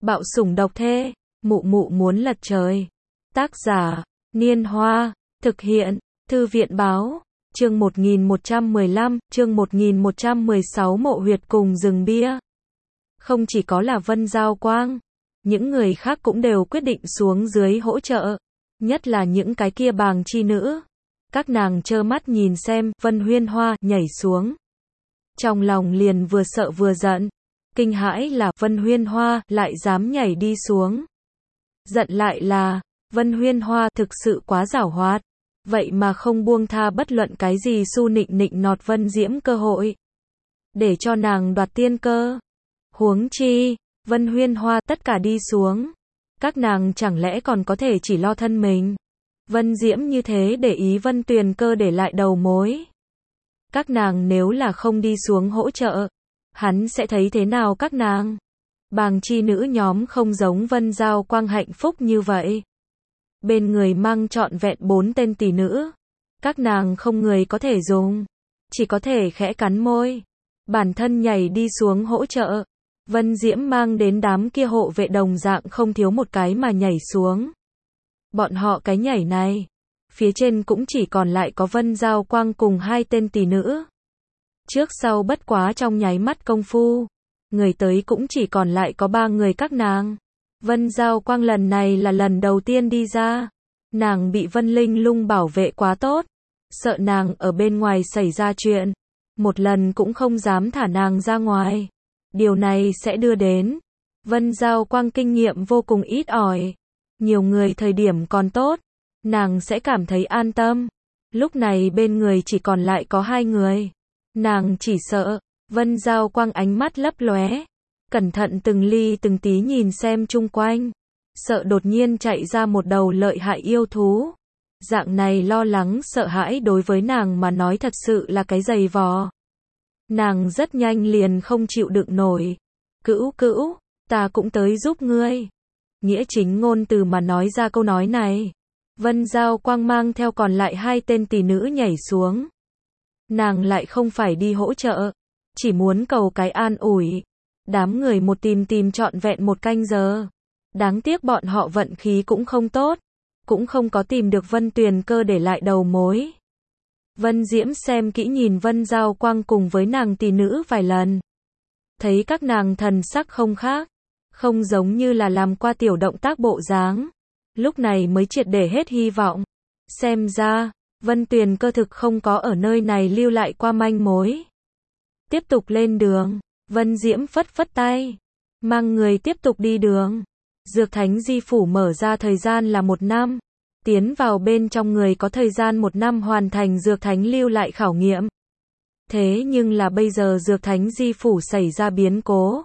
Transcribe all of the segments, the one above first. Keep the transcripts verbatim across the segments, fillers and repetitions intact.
Bạo sủng độc thê, mụ mụ muốn lật trời. Tác giả, Niên Hoa, thực hiện, Thư viện báo, chương một nghìn một trăm mười lăm, chương một nghìn một trăm mười sáu Mộ huyệt cùng rừng bia. Không chỉ có là Vân Giao Quang, những người khác cũng đều quyết định xuống dưới hỗ trợ, nhất là những cái kia bàng chi nữ. Các nàng trơ mắt nhìn xem Vân Huyên Hoa nhảy xuống. Trong lòng liền vừa sợ vừa giận, kinh hãi là Vân Huyên Hoa lại dám nhảy đi xuống. Giận lại là Vân Huyên Hoa thực sự quá giảo hoạt, vậy mà không buông tha bất luận cái gì su nịnh nịnh nọt Vân Diễm cơ hội, để cho nàng đoạt tiên cơ. Huống chi, Vân Huyên Hoa tất cả đi xuống, các nàng chẳng lẽ còn có thể chỉ lo thân mình. Vân Diễm như thế để ý Vân Tuyền Cơ để lại đầu mối. Các nàng nếu là không đi xuống hỗ trợ, hắn sẽ thấy thế nào các nàng? Bàng chi nữ nhóm không giống Vân Giao Quang hạnh phúc như vậy. Bên người mang trọn vẹn bốn tên tỷ nữ. Các nàng không người có thể dùng, chỉ có thể khẽ cắn môi, bản thân nhảy đi xuống hỗ trợ. Vân Diễm mang đến đám kia hộ vệ đồng dạng không thiếu một cái mà nhảy xuống. Bọn họ cái nhảy này, phía trên cũng chỉ còn lại có Vân Giao Quang cùng hai tên tỷ nữ. Trước sau bất quá trong nháy mắt công phu, người tới cũng chỉ còn lại có ba người các nàng. Vân Giao Quang lần này là lần đầu tiên đi ra, nàng bị Vân Linh Lung bảo vệ quá tốt, sợ nàng ở bên ngoài xảy ra chuyện, một lần cũng không dám thả nàng ra ngoài. Điều này sẽ đưa đến Vân Giao Quang kinh nghiệm vô cùng ít ỏi. Nhiều người thời điểm còn tốt, nàng sẽ cảm thấy an tâm. Lúc này bên người chỉ còn lại có hai người, nàng chỉ sợ. Vân Giao Quang ánh mắt lấp lóe, cẩn thận từng ly từng tí nhìn xem chung quanh, sợ đột nhiên chạy ra một đầu lợi hại yêu thú. Dạng này lo lắng sợ hãi đối với nàng mà nói thật sự là cái giày vò. Nàng rất nhanh liền không chịu đựng nổi. Cữu cữu, ta cũng tới giúp ngươi. Nghĩa chính ngôn từ mà nói ra câu nói này. Vân Giao Quang mang theo còn lại hai tên tỷ nữ nhảy xuống. Nàng lại không phải đi hỗ trợ, chỉ muốn cầu cái an ủi. Đám người một tìm tìm trọn vẹn một canh giờ. Đáng tiếc bọn họ vận khí cũng không tốt, cũng không có tìm được Vân Tuyền Cơ để lại đầu mối. Vân Diễm xem kỹ nhìn Vân Giao Quang cùng với nàng tỷ nữ vài lần. Thấy các nàng thần sắc không khác, không giống như là làm qua tiểu động tác bộ dáng. Lúc này mới triệt để hết hy vọng. Xem ra, Vân Tuyền Cơ thực không có ở nơi này lưu lại qua manh mối. Tiếp tục lên đường, Vân Diễm phất phất tay, mang người tiếp tục đi đường. Dược Thánh Di Phủ mở ra thời gian là một năm. Tiến vào bên trong người có thời gian một năm hoàn thành Dược Thánh lưu lại khảo nghiệm. Thế nhưng là bây giờ Dược Thánh Di Phủ xảy ra biến cố.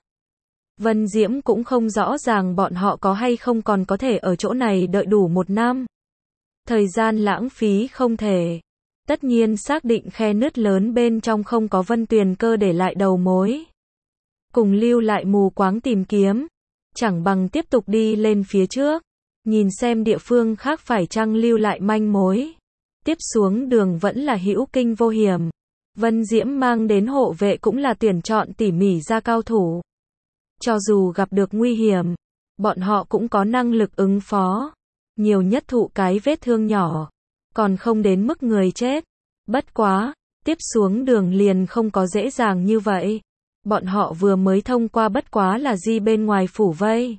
Vân Diễm cũng không rõ ràng bọn họ có hay không còn có thể ở chỗ này đợi đủ một năm. Thời gian lãng phí không thể. Tất nhiên xác định khe nứt lớn bên trong không có Vân Tuyền Cơ để lại đầu mối. Cùng lưu lại mù quáng tìm kiếm. Chẳng bằng tiếp tục đi lên phía trước. Nhìn xem địa phương khác phải chăng lưu lại manh mối. Tiếp xuống đường vẫn là hữu kinh vô hiểm. Vân Diễm mang đến hộ vệ cũng là tuyển chọn tỉ mỉ ra cao thủ. Cho dù gặp được nguy hiểm, bọn họ cũng có năng lực ứng phó. Nhiều nhất thụ cái vết thương nhỏ, còn không đến mức người chết. Bất quá, tiếp xuống đường liền không có dễ dàng như vậy. Bọn họ vừa mới thông qua bất quá là di bên ngoài phủ vây.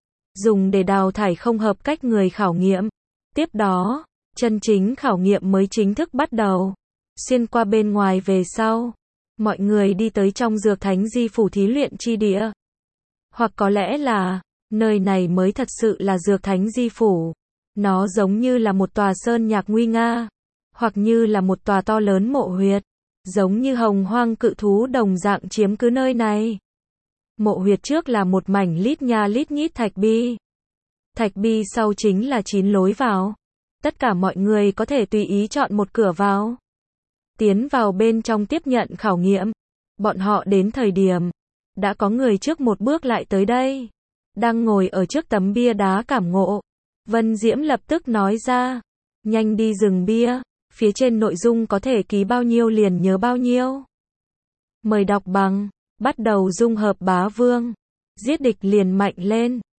Dùng để đào thải không hợp cách người khảo nghiệm. Tiếp đó, chân chính khảo nghiệm mới chính thức bắt đầu. Xuyên qua bên ngoài về sau, mọi người đi tới trong Dược Thánh Di Phủ thí luyện chi địa. Hoặc có lẽ là, nơi này mới thật sự là Dược Thánh Di Phủ. Nó giống như là một tòa sơn nhạc nguy nga, hoặc như là một tòa to lớn mộ huyệt, giống như hồng hoang cự thú đồng dạng chiếm cứ nơi này. Mộ huyệt trước là một mảnh lít nha lít nhít thạch bi. Thạch bi sau chính là chín lối vào. Tất cả mọi người có thể tùy ý chọn một cửa vào. Tiến vào bên trong tiếp nhận khảo nghiệm. Bọn họ đến thời điểm, đã có người trước một bước lại tới đây. Đang ngồi ở trước tấm bia đá cảm ngộ. Vân Diễm lập tức nói ra, nhanh đi rừng bia, phía trên nội dung có thể ký bao nhiêu liền nhớ bao nhiêu. Mời đọc bằng, bắt đầu dung hợp bá vương. Giết địch liền mạnh lên.